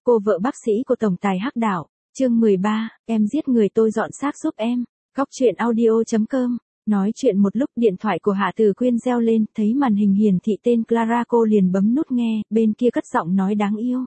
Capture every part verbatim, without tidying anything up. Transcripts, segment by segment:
Cô vợ bác sĩ của tổng tài Hắc Đạo, chương mười ba, em giết người tôi dọn xác giúp em. Góc truyện audio chấm com. Nói chuyện một lúc điện thoại của Hạ Tử Quyên reo lên, thấy màn hình hiển thị tên Clara cô liền bấm nút nghe, bên kia cất giọng nói đáng yêu.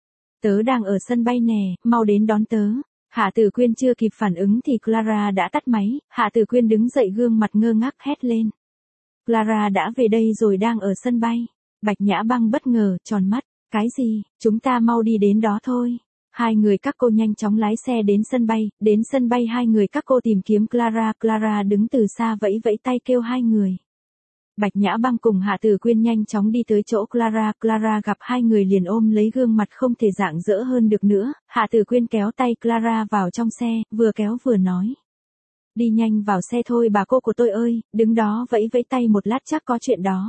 Tớ đang ở sân bay nè, mau đến đón tớ. Hạ Tử Quyên chưa kịp phản ứng thì Clara đã tắt máy, Hạ Tử Quyên đứng dậy gương mặt ngơ ngác hét lên. Clara đã về đây rồi, đang ở sân bay. Bạch Nhã Băng bất ngờ, tròn mắt. Cái gì, chúng ta mau đi đến đó thôi. Hai người các cô nhanh chóng lái xe đến sân bay, đến sân bay hai người các cô tìm kiếm Clara, Clara đứng từ xa vẫy vẫy tay kêu hai người. Bạch Nhã Băng cùng Hạ Tử Quyên nhanh chóng đi tới chỗ Clara, Clara gặp hai người liền ôm lấy gương mặt không thể rạng rỡ hơn được nữa, Hạ Tử Quyên kéo tay Clara vào trong xe, vừa kéo vừa nói. Đi nhanh vào xe thôi bà cô của tôi ơi, đứng đó vẫy vẫy tay một lát chắc có chuyện đó.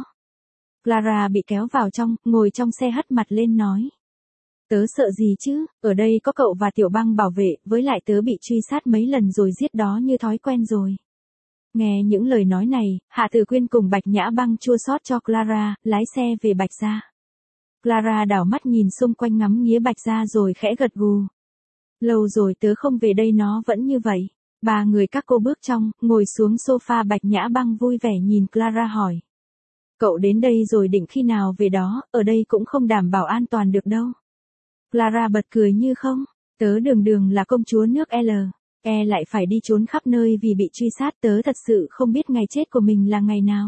Clara bị kéo vào trong, ngồi trong xe hất mặt lên nói. Tớ sợ gì chứ, ở đây có cậu và Tiểu Băng bảo vệ, với lại tớ bị truy sát mấy lần rồi giết đó như thói quen rồi. Nghe những lời nói này, Hạ Tử Quyên cùng Bạch Nhã Băng chua xót cho Clara, lái xe về Bạch Gia. Clara đảo mắt nhìn xung quanh ngắm nghía Bạch Gia rồi khẽ gật gù. Lâu rồi tớ không về đây nó vẫn như vậy. Ba người các cô bước trong, ngồi xuống sofa. Bạch Nhã Băng vui vẻ nhìn Clara hỏi. Cậu đến đây rồi định khi nào về đó, ở đây cũng không đảm bảo an toàn được đâu. Clara bật cười như không, tớ đường đường là công chúa nước L, E lại phải đi trốn khắp nơi vì bị truy sát, tớ thật sự không biết ngày chết của mình là ngày nào.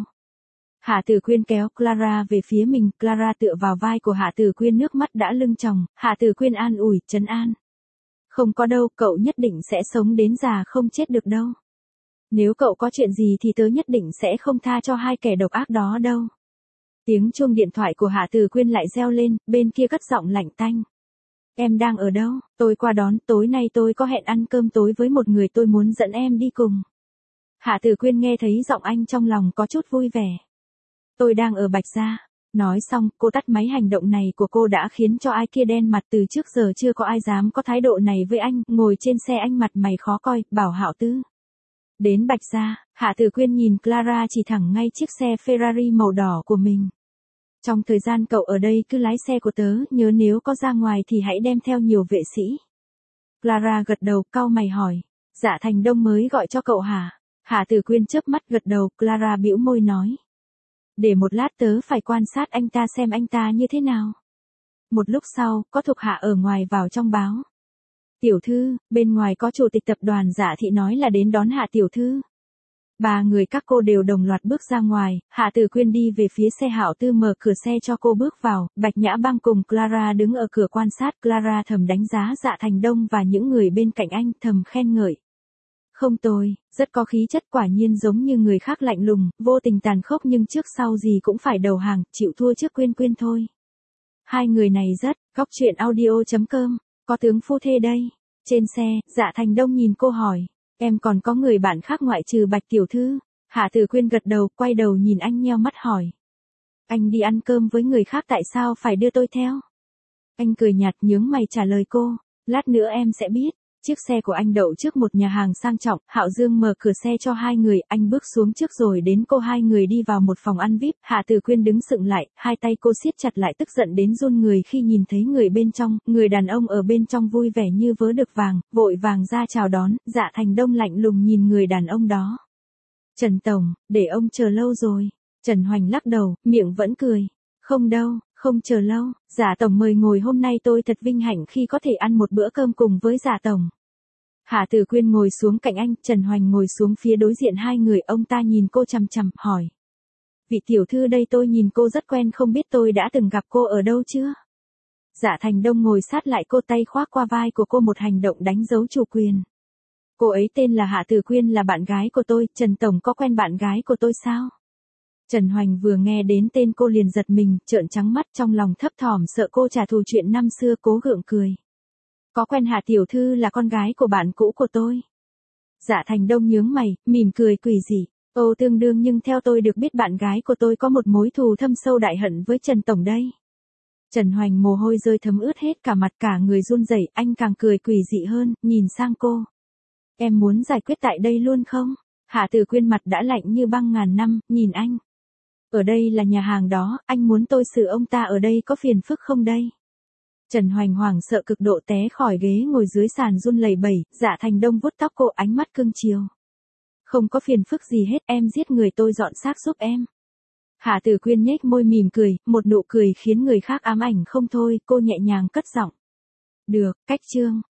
Hạ Tử Quyên kéo Clara về phía mình, Clara tựa vào vai của Hạ Tử Quyên, nước mắt đã lưng tròng, Hạ Tử Quyên an ủi, trấn an. Không có đâu, cậu nhất định sẽ sống đến già không chết được đâu. Nếu cậu có chuyện gì thì tớ nhất định sẽ không tha cho hai kẻ độc ác đó đâu. Tiếng chuông điện thoại của Hạ Tử Quyên lại reo lên, bên kia cất giọng lạnh tanh. Em đang ở đâu? Tôi qua đón, tối nay tôi có hẹn ăn cơm tối với một người, tôi muốn dẫn em đi cùng. Hạ Tử Quyên nghe thấy giọng anh trong lòng có chút vui vẻ. Tôi đang ở Bạch Gia. Nói xong, cô tắt máy. Hành động này của cô đã khiến cho ai kia đen mặt, từ trước giờ chưa có ai dám có thái độ này với anh, ngồi trên xe anh mặt mày khó coi, bảo Hạo Tư. Đến Bạch Gia, Hạ Tử Quyên nhìn Clara chỉ thẳng ngay chiếc xe Ferrari màu đỏ của mình. Trong thời gian cậu ở đây cứ lái xe của tớ, nhớ nếu có ra ngoài thì hãy đem theo nhiều vệ sĩ. Clara gật đầu, cau mày hỏi. Dạ Thành Đông mới gọi cho cậu hả? Hạ Tử Quyên chớp mắt gật đầu, Clara bĩu môi nói. Để một lát tớ phải quan sát anh ta xem anh ta như thế nào. Một lúc sau, có thuộc hạ ở ngoài vào trong báo. Tiểu thư, bên ngoài có chủ tịch tập đoàn Dạ Thị nói là đến đón Hạ tiểu thư. Ba người các cô đều đồng loạt bước ra ngoài, Hạ Tử Quyên đi về phía xe, Hạo Tư mở cửa xe cho cô bước vào, Bạch Nhã Băng cùng Clara đứng ở cửa quan sát. Clara thầm đánh giá Dạ Thành Đông và những người bên cạnh anh, thầm khen ngợi. Không tồi, rất có khí chất, quả nhiên giống như người khác lạnh lùng, vô tình tàn khốc nhưng trước sau gì cũng phải đầu hàng, chịu thua trước Quyên Quyên thôi. Hai người này rất, góc truyện audio chấm com, có tướng phu thê đây. Trên xe, Dạ Thành Đông nhìn cô hỏi. Em còn có người bạn khác ngoại trừ Bạch tiểu thư? Hạ Tử Quyên gật đầu, quay đầu nhìn anh nheo mắt hỏi. Anh đi ăn cơm với người khác tại sao phải đưa tôi theo? Anh cười nhạt nhướng mày trả lời cô. Lát nữa em sẽ biết. Chiếc xe của anh đậu trước một nhà hàng sang trọng, Hạo Dương mở cửa xe cho hai người, anh bước xuống trước rồi đến cô. Hai người đi vào một phòng ăn víp, Hạ Tử Quyên đứng sững lại, hai tay cô siết chặt lại, tức giận đến run người khi nhìn thấy người bên trong. Người đàn ông ở bên trong vui vẻ như vớ được vàng, vội vàng ra chào đón. Dạ Thành Đông lạnh lùng nhìn người đàn ông đó. Trần Tổng, để ông chờ lâu rồi. Trần Hoành lắc đầu, miệng vẫn cười. Không đâu, không chờ lâu, Dạ Tổng mời ngồi, hôm nay tôi thật vinh hạnh khi có thể ăn một bữa cơm cùng với Dạ Tổng. Hạ Tử Quyên ngồi xuống cạnh anh, Trần Hoành ngồi xuống phía đối diện hai người, ông ta nhìn cô chằm chằm, hỏi. Vị tiểu thư đây tôi nhìn cô rất quen, không biết tôi đã từng gặp cô ở đâu chưa? Dạ Thành Đông ngồi sát lại cô, tay khoác qua vai của cô, một hành động đánh dấu chủ quyền. Cô ấy tên là Hạ Tử Quyên, là bạn gái của tôi, Trần Tổng có quen bạn gái của tôi sao? Trần Hoành vừa nghe đến tên cô liền giật mình, trợn trắng mắt, trong lòng thấp thỏm sợ cô trả thù chuyện năm xưa, cố gượng cười. Có quen, Hạ tiểu thư là con gái của bạn cũ của tôi. Dạ Thành Đông nhướng mày, mỉm cười quỷ dị. Ô, tương đương, nhưng theo tôi được biết bạn gái của tôi có một mối thù thâm sâu đại hận với Trần Tổng đây. Trần Hoành mồ hôi rơi thấm ướt hết cả mặt, cả người run rẩy, anh càng cười quỷ dị hơn, nhìn sang cô. Em muốn giải quyết tại đây luôn không? Hạ Tử Quyên mặt đã lạnh như băng ngàn năm, nhìn anh. Ở đây là nhà hàng đó, anh muốn tôi xử ông ta ở đây có phiền phức không đây? Trần Hoành hoảng sợ cực độ té khỏi ghế ngồi dưới sàn run lẩy bẩy, Dạ Thành Đông vuốt tóc cô ánh mắt cưng chiều. Không có phiền phức gì hết, em giết người tôi dọn xác giúp em. Hạ Tử Quyên nhếch môi mỉm cười, một nụ cười khiến người khác ám ảnh không thôi, cô nhẹ nhàng cất giọng. Được, cách chương.